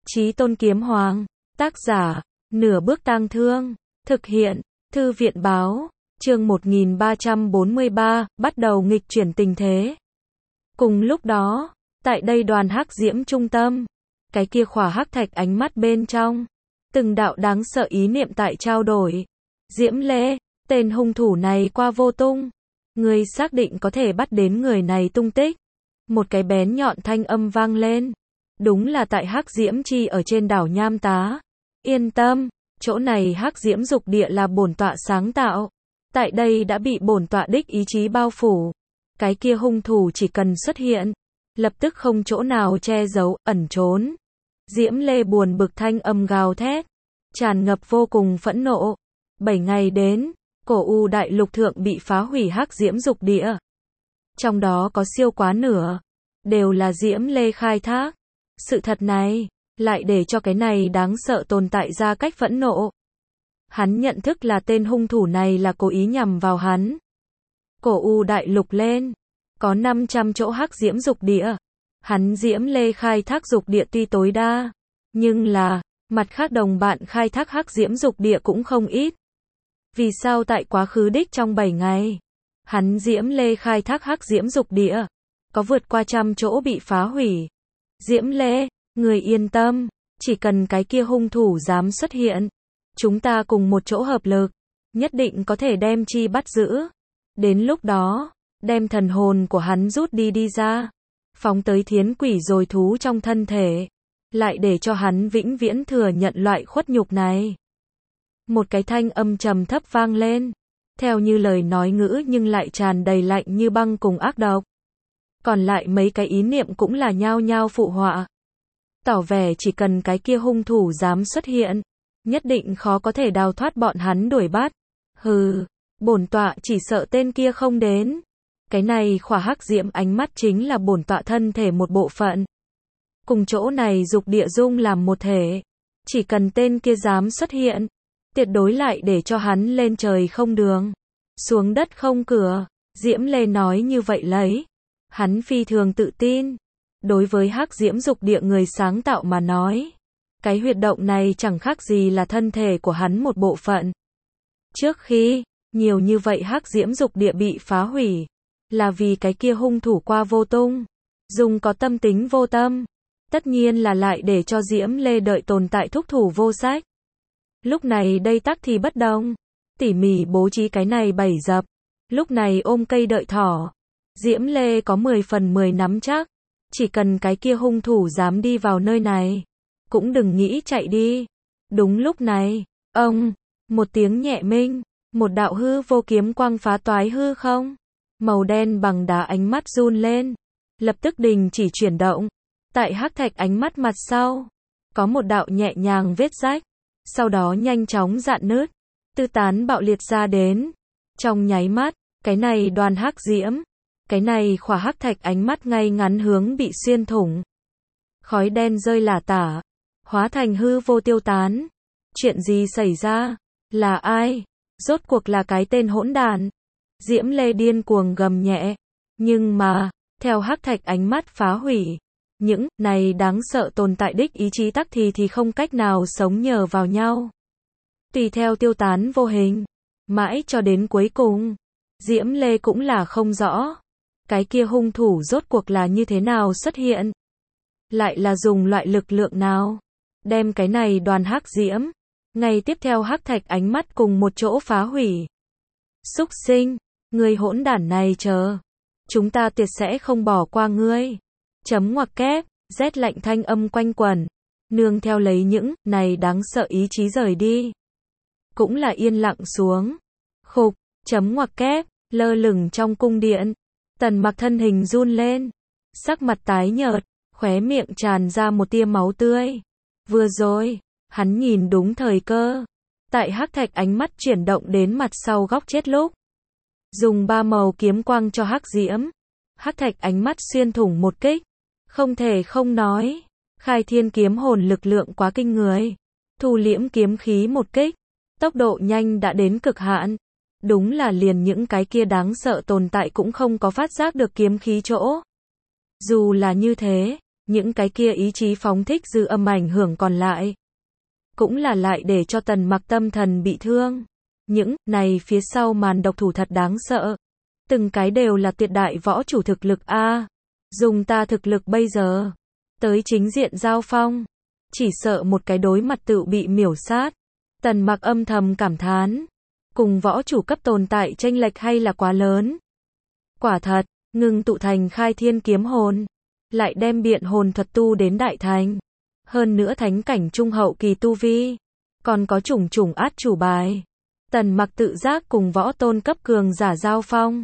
Chí Tôn Kiếm Hoàng, tác giả, Nửa Bước Tang Thương, thực hiện, Thư viện Báo, chương 1343, bắt đầu nghịch chuyển tình thế. Cùng lúc đó, tại đây đoàn hắc diễm trung tâm, cái kia khỏa hắc thạch ánh mắt bên trong, từng đạo đáng sợ ý niệm tại trao đổi. Diễm Lê, tên hung thủ này qua vô tung, ngươi xác định có thể bắt đến người này tung tích. Một cái bén nhọn thanh âm vang lên. Đúng là tại hắc diễm chi ở trên đảo Nham Tá. Yên tâm, chỗ này hắc diễm dục địa là bổn tọa sáng tạo. Tại đây đã bị bổn tọa đích ý chí bao phủ. Cái kia hung thủ chỉ cần xuất hiện, lập tức không chỗ nào che giấu, ẩn trốn. Diễm Lê buồn bực thanh âm gào thét, tràn ngập vô cùng phẫn nộ. 7 ngày đến, cổ U đại lục thượng bị phá hủy hắc diễm dục địa. Trong đó có siêu quá nửa, đều là Diễm Lê khai thác. Sự thật này, lại để cho cái này đáng sợ tồn tại ra cách phẫn nộ. Hắn nhận thức là tên hung thủ này là cố ý nhằm vào hắn. Cổ U đại lục lên, có 500 chỗ hắc diễm dục địa. Hắn Diễm Lê khai thác dục địa tuy tối đa, nhưng là, mặt khác đồng bạn khai thác hắc diễm dục địa cũng không ít. Vì sao tại quá khứ đích trong 7 ngày, hắn Diễm Lê khai thác hắc diễm dục địa, có vượt qua 100 chỗ bị phá hủy. Diễm Lê, người yên tâm, chỉ cần cái kia hung thủ dám xuất hiện, chúng ta cùng một chỗ hợp lực, nhất định có thể đem chi bắt giữ. Đến lúc đó, đem thần hồn của hắn rút đi ra, phóng tới thiến quỷ rồi thú trong thân thể, lại để cho hắn vĩnh viễn thừa nhận loại khuất nhục này. Một cái thanh âm trầm thấp vang lên, theo như lời nói ngữ nhưng lại tràn đầy lạnh như băng cùng ác độc. Còn lại mấy cái ý niệm cũng là nhao nhao phụ họa. Tỏ vẻ chỉ cần cái kia hung thủ dám xuất hiện, nhất định khó có thể đào thoát bọn hắn đuổi bắt. Hừ, bổn tọa chỉ sợ tên kia không đến. Cái này khỏa hắc diễm ánh mắt chính là bổn tọa thân thể một bộ phận. Cùng chỗ này dục địa dung làm một thể. Chỉ cần tên kia dám xuất hiện, tuyệt đối lại để cho hắn lên trời không đường, xuống đất không cửa. Diễm Lê nói như vậy lấy. Hắn phi thường tự tin. Đối với hắc diễm dục địa người sáng tạo mà nói, cái huyệt động này chẳng khác gì là thân thể của hắn một bộ phận. Trước khi, nhiều như vậy hắc diễm dục địa bị phá hủy, là vì cái kia hung thủ qua vô tung, dùng có tâm tính vô tâm. Tất nhiên là lại để cho Diễm Lê đợi tồn tại thúc thủ vô sách. Lúc này đây tắc thì bất đồng, tỉ mỉ bố trí cái này bẫy dập. Lúc này ôm cây đợi thỏ. Diễm Lê có 10 phần 10 nắm chắc, chỉ cần cái kia hung thủ dám đi vào nơi này, cũng đừng nghĩ chạy đi. Đúng lúc này, một tiếng nhẹ minh, một đạo hư vô kiếm quang phá toái hư không, màu đen bằng đá ánh mắt run lên, lập tức đình chỉ chuyển động. Tại hắc thạch ánh mắt mặt sau, có một đạo nhẹ nhàng vết rách, sau đó nhanh chóng rạn nứt, tư tán bạo liệt ra đến. Trong nháy mắt, cái này đoàn hắc diễm, cái này khỏa hắc thạch ánh mắt ngay ngắn hướng bị xuyên thủng. Khói đen rơi lả tả, hóa thành hư vô tiêu tán. Chuyện gì xảy ra? Là ai? Rốt cuộc là cái tên hỗn đản. Diễm Lê điên cuồng gầm nhẹ. Nhưng mà, theo hắc thạch ánh mắt phá hủy, những này đáng sợ tồn tại đích ý chí tắc thì không cách nào sống nhờ vào nhau. Tùy theo tiêu tán vô hình, mãi cho đến cuối cùng, Diễm Lê cũng là không rõ. Cái kia hung thủ rốt cuộc là như thế nào xuất hiện? Lại là dùng loại lực lượng nào? Đem cái này đoàn hắc diễm, ngay tiếp theo hắc thạch ánh mắt cùng một chỗ phá hủy. Súc sinh, người hỗn đản này chờ. Chúng ta tuyệt sẽ không bỏ qua ngươi. Chấm ngoặc kép, rét lạnh thanh âm quanh quẩn. Nương theo lấy những này đáng sợ ý chí rời đi. Cũng là yên lặng xuống. Khục, chấm ngoặc kép, lơ lửng trong cung điện. Tần Mặc thân hình run lên, sắc mặt tái nhợt, khóe miệng tràn ra một tia máu tươi. Vừa rồi, hắn nhìn đúng thời cơ, tại hắc thạch ánh mắt chuyển động đến mặt sau góc chết lúc, dùng 3 màu kiếm quang cho hắc diễm, hắc thạch ánh mắt xuyên thủng một kích. Không thể không nói, khai thiên kiếm hồn lực lượng quá kinh người, thu liễm kiếm khí một kích, tốc độ nhanh đã đến cực hạn. Đúng là liền những cái kia đáng sợ tồn tại cũng không có phát giác được kiếm khí chỗ. Dù là như thế, những cái kia ý chí phóng thích dư âm ảnh hưởng còn lại. Cũng là lại để cho Tần Mặc tâm thần bị thương. Những này phía sau màn độc thủ thật đáng sợ. Từng cái đều là tuyệt đại võ chủ thực lực a. Dùng ta thực lực bây giờ, tới chính diện giao phong, chỉ sợ một cái đối mặt tự bị miểu sát. Tần Mặc âm thầm cảm thán, cùng võ chủ cấp tồn tại chênh lệch hay là quá lớn. Quả thật, ngưng tụ thành khai thiên kiếm hồn, lại đem biện hồn thuật tu đến đại thành. Hơn nữa thánh cảnh trung hậu kỳ tu vi, còn có chủng chủng át chủ bài. Tần Mặc tự giác cùng võ tôn cấp cường giả giao phong.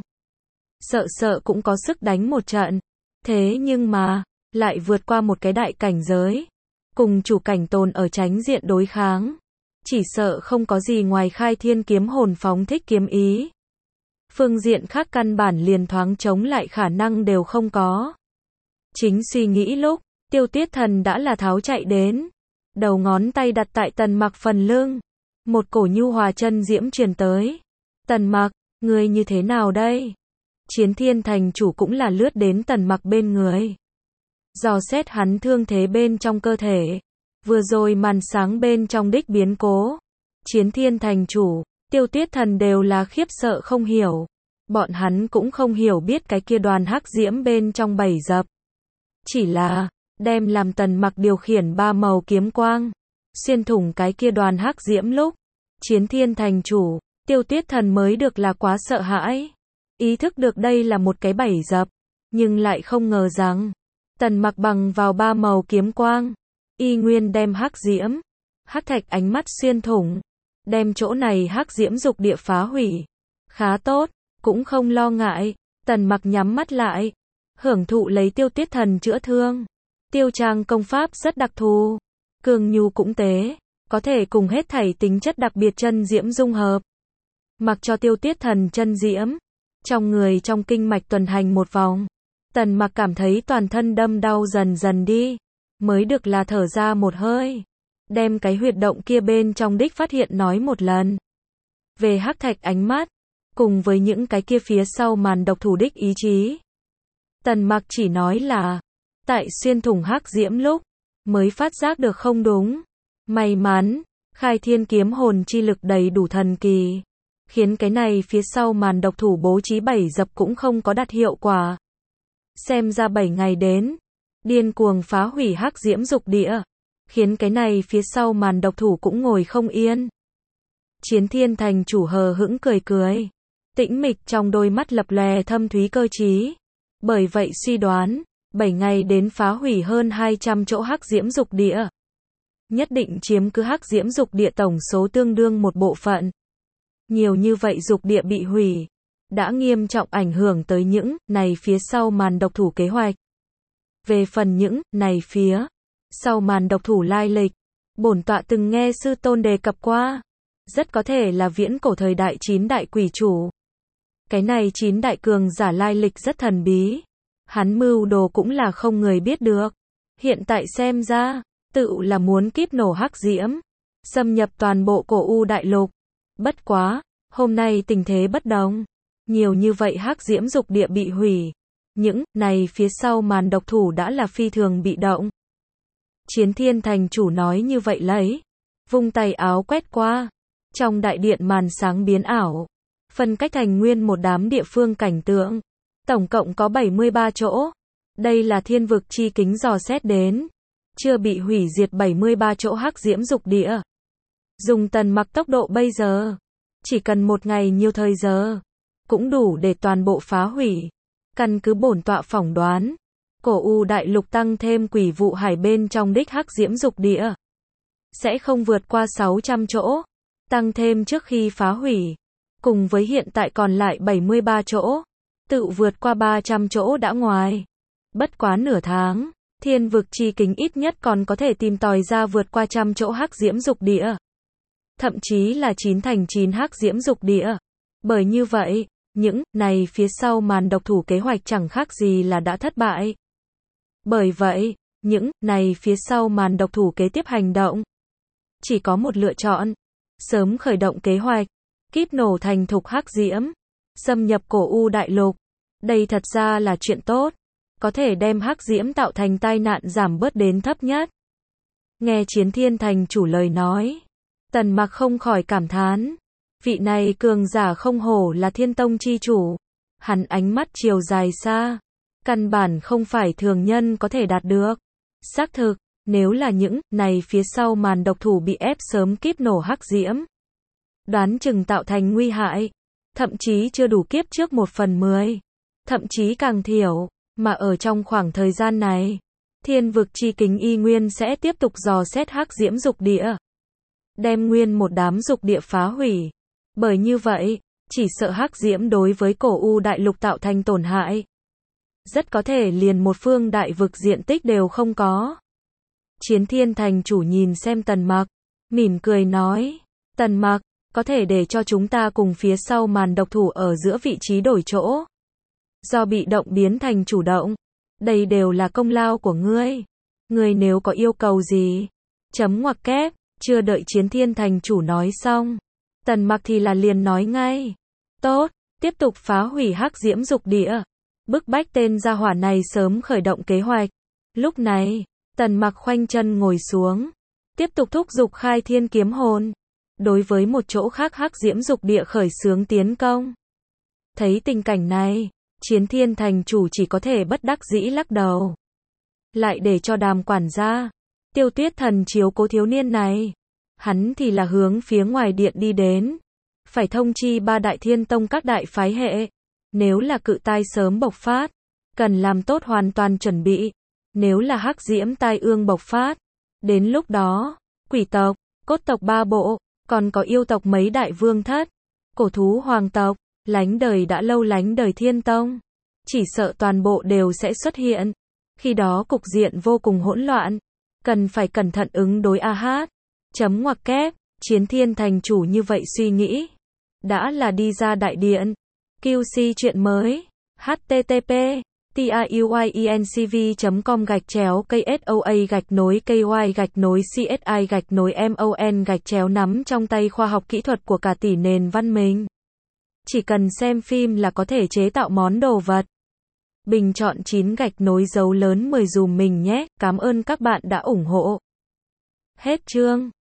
Sợ cũng có sức đánh một trận. Thế nhưng mà, lại vượt qua một cái đại cảnh giới. Cùng chủ cảnh tồn ở tránh diện đối kháng. Chỉ sợ không có gì ngoài khai thiên kiếm hồn phóng thích kiếm ý. Phương diện khác căn bản liền thoáng chống lại khả năng đều không có. Chính suy nghĩ lúc, Tiêu Tiết Thần đã là tháo chạy đến. Đầu ngón tay đặt tại Tần Mặc phần lưng. Một cổ nhu hòa chân diễm truyền tới. Tần Mặc, ngươi như thế nào đây? Chiến Thiên thành chủ cũng là lướt đến Tần Mặc bên người. Dò xét hắn thương thế bên trong cơ thể. Vừa rồi màn sáng bên trong đích biến cố. Chiến Thiên thành chủ, Tiêu Tiết Thần đều là khiếp sợ không hiểu. Bọn hắn cũng không hiểu biết cái kia đoàn hắc diễm bên trong bảy dập. Chỉ là, đem làm Tần Mặc điều khiển ba màu kiếm quang. Xuyên thủng cái kia đoàn hắc diễm lúc. Chiến Thiên thành chủ, Tiêu Tiết Thần mới được là quá sợ hãi. Ý thức được đây là một cái bảy dập. Nhưng lại không ngờ rằng, Tần Mặc bằng vào ba màu kiếm quang. Y nguyên đem hắc diễm, hắc thạch ánh mắt xuyên thủng. Đem chỗ này hắc diễm dục địa phá hủy. Khá tốt, cũng không lo ngại. Tần Mặc nhắm mắt lại. Hưởng thụ lấy Tiêu Tiết Thần chữa thương. Tiêu trang công pháp rất đặc thù. Cường nhu cũng tế. Có thể cùng hết thảy tính chất đặc biệt chân diễm dung hợp. Mặc cho Tiêu Tiết Thần chân diễm. Trong người trong kinh mạch tuần hành một vòng. Tần Mặc cảm thấy toàn thân đâm đau dần dần đi. Mới được là thở ra một hơi. Đem cái huyệt động kia bên trong đích phát hiện nói một lần. Về hắc thạch ánh mắt. Cùng với những cái kia phía sau màn độc thủ đích ý chí. Tần Mặc chỉ nói là. Tại xuyên thủng hắc diễm lúc. Mới phát giác được không đúng. May mắn. Khai thiên kiếm hồn chi lực đầy đủ thần kỳ. Khiến cái này phía sau màn độc thủ bố trí bảy dập cũng không có đạt hiệu quả. Xem ra 7 ngày đến. Điên cuồng phá hủy hắc diễm dục địa. Khiến cái này phía sau màn độc thủ cũng ngồi không yên. Chiến Thiên thành chủ hờ hững cười cười. Tĩnh mịch trong đôi mắt lập lòe thâm thúy cơ trí. Bởi vậy suy đoán, 7 ngày đến phá hủy hơn 200 chỗ hắc diễm dục địa. Nhất định chiếm cứ hắc diễm dục địa tổng số tương đương một bộ phận. Nhiều như vậy dục địa bị hủy. Đã nghiêm trọng ảnh hưởng tới những này phía sau màn độc thủ kế hoạch. Về phần những này phía sau màn độc thủ lai lịch, bổn tọa từng nghe sư tôn đề cập qua. Rất có thể là viễn cổ thời đại 9 đại quỷ chủ. Cái này 9 đại cường giả lai lịch rất thần bí. Hắn mưu đồ cũng là không người biết được. Hiện tại xem ra, tự là muốn kíp nổ hắc diễm. Xâm nhập toàn bộ cổ u đại lục. Bất quá, hôm nay tình thế bất đồng. Nhiều như vậy hắc diễm dục địa bị hủy. Những này phía sau màn độc thủ đã là phi thường bị động. Chiến Thiên thành chủ nói như vậy lấy. Vung tay áo quét qua. Trong đại điện màn sáng biến ảo. Phân cách thành nguyên một đám địa phương cảnh tượng. Tổng cộng có 73 chỗ. Đây là thiên vực chi kính dò xét đến. Chưa bị hủy diệt 73 chỗ hắc diễm dục địa. Dùng Tần Mặc tốc độ bây giờ. Chỉ cần một ngày nhiều thời giờ. Cũng đủ để toàn bộ phá hủy. Căn cứ bổn tọa phỏng đoán. Cổ u đại lục tăng thêm quỷ vụ hải bên trong đích hắc diễm dục địa. Sẽ không vượt qua 600 chỗ. Tăng thêm trước khi phá hủy. Cùng với hiện tại còn lại 73 chỗ. Tự vượt qua 300 chỗ đã ngoài. Bất quá nửa tháng. Thiên vực chi kính ít nhất còn có thể tìm tòi ra vượt qua 100 chỗ hắc diễm dục địa. Thậm chí là 9 thành 9 hắc diễm dục địa. Bởi như vậy, những này phía sau màn độc thủ kế hoạch chẳng khác gì là đã thất bại. Bởi vậy, những này phía sau màn độc thủ kế tiếp hành động. Chỉ có một lựa chọn. Sớm khởi động kế hoạch. Kíp nổ thành thục hắc diễm. Xâm nhập cổ u đại lục. Đây thật ra là chuyện tốt. có thể đem hắc diễm tạo thành tai nạn giảm bớt đến thấp nhất. Nghe Chiến Thiên Thành chủ lời nói, Tần Mặc không khỏi cảm thán, vị này cường giả không hổ là Thiên Tông chi chủ, hắn ánh mắt chiều dài xa, căn bản không phải thường nhân có thể đạt được. Xác thực, nếu là những này phía sau màn độc thủ bị ép sớm kíp nổ hắc diễm, đoán chừng tạo thành nguy hại, thậm chí chưa đủ kiếp trước 1/10, thậm chí càng thiểu, mà ở trong khoảng thời gian này, Thiên vực chi kính y nguyên sẽ tiếp tục dò xét hắc diễm dục địa, đem nguyên một đám dục địa phá hủy. Bởi như vậy, chỉ sợ hắc diễm đối với cổ u đại lục tạo thành tổn hại, rất có thể liền một phương đại vực diện tích đều không có. Chiến Thiên Thành chủ nhìn xem Tần Mặc, mỉm cười nói, Tần Mặc, có thể để cho chúng ta cùng phía sau màn độc thủ ở giữa vị trí đổi chỗ, do bị động biến thành chủ động, đây đều là công lao của ngươi. Ngươi nếu có yêu cầu gì, chấm ngoặc kép, chưa đợi Chiến Thiên Thành chủ nói xong, Tần Mặc thì là liền nói ngay, tốt, tiếp tục phá hủy hắc diễm dục địa, bức bách tên gia hỏa này sớm khởi động kế hoạch. Lúc này, Tần Mặc khoanh chân ngồi xuống, tiếp tục thúc giục khai thiên kiếm hồn, đối với một chỗ khác hắc diễm dục địa khởi xướng tiến công. Thấy tình cảnh này, Chiến Thiên Thành chủ chỉ có thể bất đắc dĩ lắc đầu. Lại để cho Đàm quản gia, Tiêu Tuyết Thần chiếu cố thiếu niên này. Hắn thì là hướng phía ngoài điện đi đến. Phải thông chi 3 đại thiên tông các đại phái hệ. Nếu là cự tai sớm bộc phát, cần làm tốt hoàn toàn chuẩn bị. Nếu là hắc diễm tai ương bộc phát, đến lúc đó, quỷ tộc, cốt tộc 3 bộ, còn có yêu tộc mấy đại vương thất, cổ thú hoàng tộc, lánh đời đã lâu lánh đời thiên tông, chỉ sợ toàn bộ đều sẽ xuất hiện. Khi đó cục diện vô cùng hỗn loạn, cần phải cẩn thận ứng đối AH. Chấm ngoặc kép, Chiến Thiên Thành chủ như vậy suy nghĩ. Đã là đi ra đại điện. QC chuyện mới. http tiuyencv.com/KSOA-KY-CSI-MON nắm trong tay khoa học kỹ thuật của cả tỷ nền văn minh. Chỉ cần xem phim là có thể chế tạo món đồ vật. Bình chọn 9 dấu lớn 10 dùm mình nhé. Cảm ơn các bạn đã ủng hộ. Hết chương.